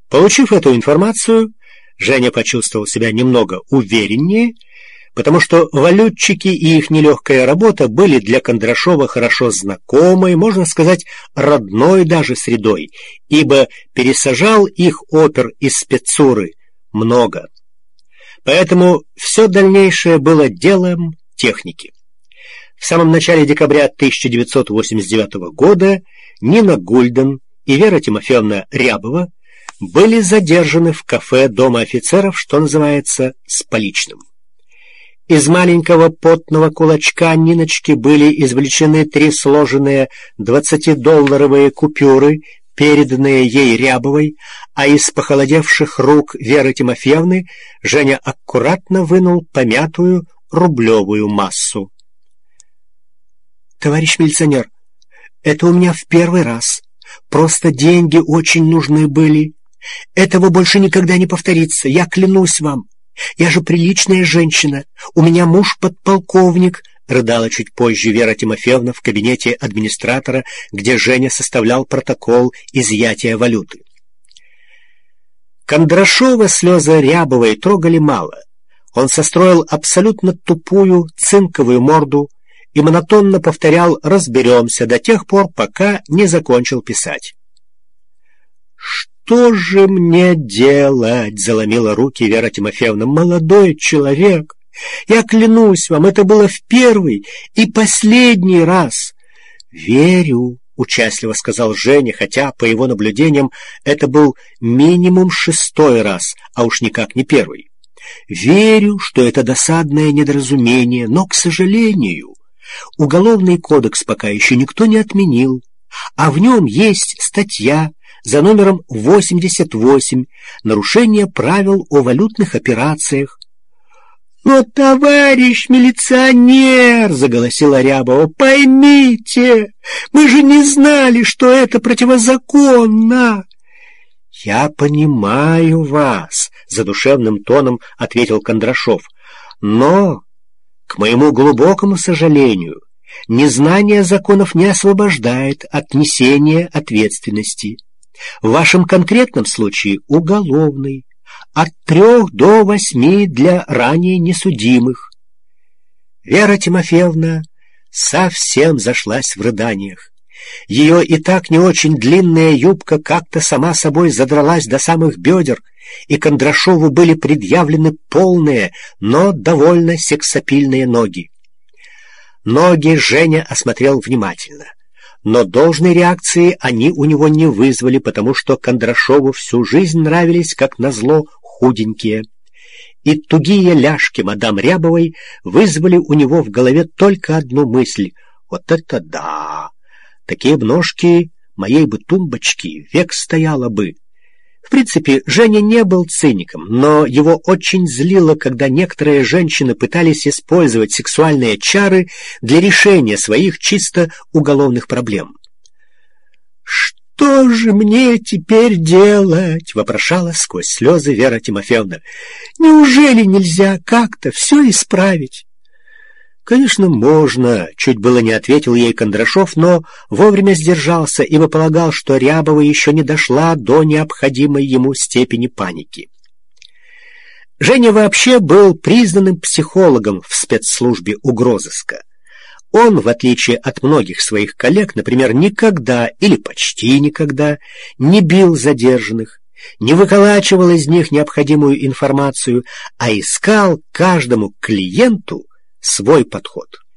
Получив эту информацию, Женя почувствовал себя немного увереннее, потому что валютчики и их нелегкая работа были для Кондрашова хорошо знакомой, можно сказать, родной даже средой, ибо пересажал их опер из спецуры много. Поэтому все дальнейшее было делом техники. В самом начале декабря 1989 года Нина Гульден и Вера Тимофеевна Рябова были задержаны в кафе Дома офицеров, что называется, с поличным. Из маленького потного кулачка Ниночки были извлечены 3 сложенные 20-долларовые купюры, переданные ей Рябовой, а из похолодевших рук Веры Тимофеевны Женя аккуратно вынул помятую рублевую массу. «Товарищ милиционер, это у меня в первый раз. Просто деньги очень нужны были. Этого больше никогда не повторится, я клянусь вам. Я же приличная женщина, у меня муж подполковник», — рыдала чуть позже Вера Тимофеевна в кабинете администратора, где Женя составлял протокол изъятия валюты. Кондрашова слезы Рябовой трогали мало. Он состроил абсолютно тупую цинковую морду и монотонно повторял «разберемся» до тех пор, пока не закончил писать. «Что же мне делать?» — заломила руки Вера Тимофеевна. «Молодой человек, я клянусь вам, это было в первый и последний раз». «Верю», — участливо сказал Женя, хотя, по его наблюдениям, это был минимум 6-й раз, а уж никак не первый. «Верю, что это досадное недоразумение, но, к сожалению, Уголовный кодекс пока еще никто не отменил, а в нем есть статья за номером 88 «Нарушение правил о валютных операциях». «Но, товарищ милиционер, — заголосила Рябова, — поймите, мы же не знали, что это противозаконно». «Я понимаю вас, — задушевным тоном ответил Кондрашов, — но, к моему глубокому сожалению, незнание законов не освобождает от несения ответственности. В вашем конкретном случае уголовный, от 3 до 8 для ранее несудимых». Вера Тимофеевна совсем зашлась в рыданиях. Ее и так не очень длинная юбка как-то сама собой задралась до самых бедер, и Кондрашову были предъявлены полные, но довольно сексапильные ноги. Ноги Женя осмотрел внимательно, но должной реакции они у него не вызвали, потому что Кондрашову всю жизнь нравились, как назло, худенькие. И тугие ляжки мадам Рябовой вызвали у него в голове только одну мысль: «Вот это да! Такие б ножки моей бы тумбочки век стояло бы». В принципе, Женя не был циником, но его очень злило, когда некоторые женщины пытались использовать сексуальные чары для решения своих чисто уголовных проблем. «Что же мне теперь делать?» — вопрошала сквозь слезы Вера Тимофеевна. «Неужели нельзя как-то все исправить?» «Конечно, можно», — чуть было не ответил ей Кондрашов, но вовремя сдержался, ибо полагал, что Рябова еще не дошла до необходимой ему степени паники. Женя вообще был признанным психологом в спецслужбе угрозыска. Он, в отличие от многих своих коллег, например, никогда или почти никогда не бил задержанных, не выколачивал из них необходимую информацию, а искал каждому клиенту свой подход.